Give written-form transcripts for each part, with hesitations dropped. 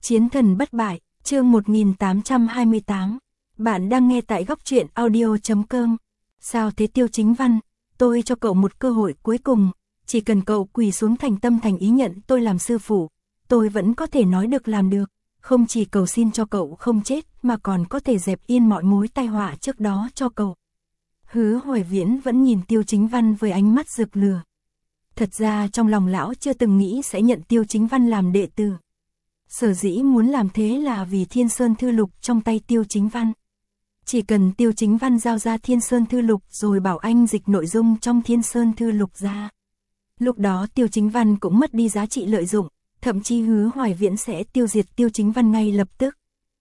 Chiến thần bất bại, chương 1828. Bạn đang nghe tại góc truyện audio.com. Sao thế Tiêu Chính Văn, tôi cho cậu một cơ hội cuối cùng, chỉ cần cậu quỳ xuống thành tâm thành ý nhận tôi làm sư phụ, tôi vẫn có thể nói được làm được, không chỉ cầu xin cho cậu không chết mà còn có thể dẹp yên mọi mối tai họa trước đó cho cậu. Hứa Hoài Viễn vẫn nhìn Tiêu Chính Văn với ánh mắt rực lửa. Thật ra trong lòng lão chưa từng nghĩ sẽ nhận Tiêu Chính Văn làm đệ tử. Sở dĩ muốn làm thế là vì Thiên Sơn Thư Lục trong tay Tiêu Chính Văn. Chỉ cần Tiêu Chính Văn giao ra Thiên Sơn Thư Lục rồi bảo anh dịch nội dung trong Thiên Sơn Thư Lục ra. Lúc đó Tiêu Chính Văn cũng mất đi giá trị lợi dụng, thậm chí Hứa Hoài Viễn sẽ tiêu diệt Tiêu Chính Văn ngay lập tức.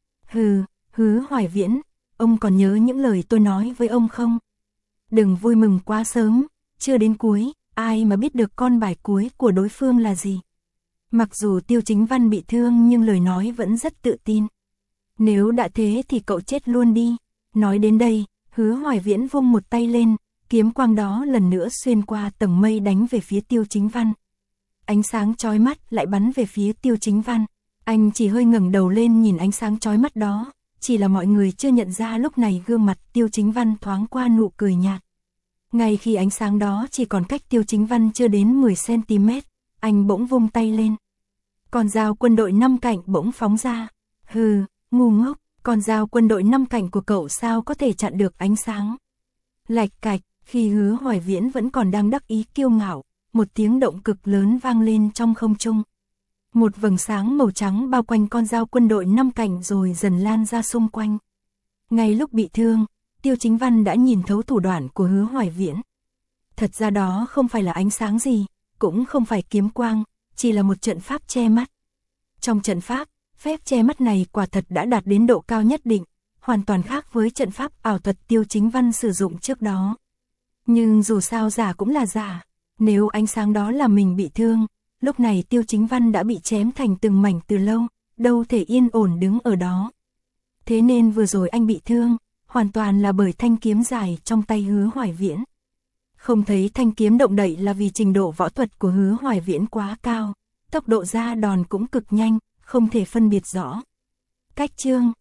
Hứa Hoài Viễn, ông còn nhớ những lời tôi nói với ông không? Đừng vui mừng quá sớm, chưa đến cuối, ai mà biết được con bài cuối của đối phương là gì. Mặc dù Tiêu Chính Văn bị thương nhưng lời nói vẫn rất tự tin. Nếu đã thế thì cậu chết luôn đi. Nói đến đây, Hứa Hoài Viễn vung một tay lên, kiếm quang đó lần nữa xuyên qua tầng mây đánh về phía Tiêu Chính Văn. Ánh sáng chói mắt lại bắn về phía Tiêu Chính Văn. Anh chỉ hơi ngẩng đầu lên nhìn ánh sáng chói mắt đó, chỉ là mọi người chưa nhận ra lúc này gương mặt Tiêu Chính Văn thoáng qua nụ cười nhạt. Ngay khi ánh sáng đó chỉ còn cách Tiêu Chính Văn chưa đến 10cm, anh bỗng vung tay lên. Con dao quân đội 5 cạnh bỗng phóng ra. Ngu ngốc, con dao quân đội 5 cạnh của cậu sao có thể chặn được ánh sáng. Lạch cạch, khi Hứa Hoài Viễn vẫn còn đang đắc ý kiêu ngạo, một tiếng động cực lớn vang lên trong không trung. Một vầng sáng màu trắng bao quanh con dao quân đội 5 cạnh rồi dần lan ra xung quanh. Ngay lúc bị thương, Tiêu Chính Văn đã nhìn thấu thủ đoạn của Hứa Hoài Viễn. Thật ra đó không phải là ánh sáng gì, cũng không phải kiếm quang, chỉ là một trận pháp che mắt. Trong trận pháp, phép che mắt này quả thật đã đạt đến độ cao nhất định, hoàn toàn khác với trận pháp ảo thuật Tiêu Chính Văn sử dụng trước đó. Nhưng dù sao giả cũng là giả, nếu ánh sáng đó làm mình bị thương, lúc này Tiêu Chính Văn đã bị chém thành từng mảnh từ lâu, đâu thể yên ổn đứng ở đó. Thế nên vừa rồi anh bị thương, hoàn toàn là bởi thanh kiếm dài trong tay Hứa Hoài Viễn. Không thấy thanh kiếm động đậy là vì trình độ võ thuật của Hứa Hoài Viễn quá cao, tốc độ ra đòn cũng cực nhanh, không thể phân biệt rõ. Cách chương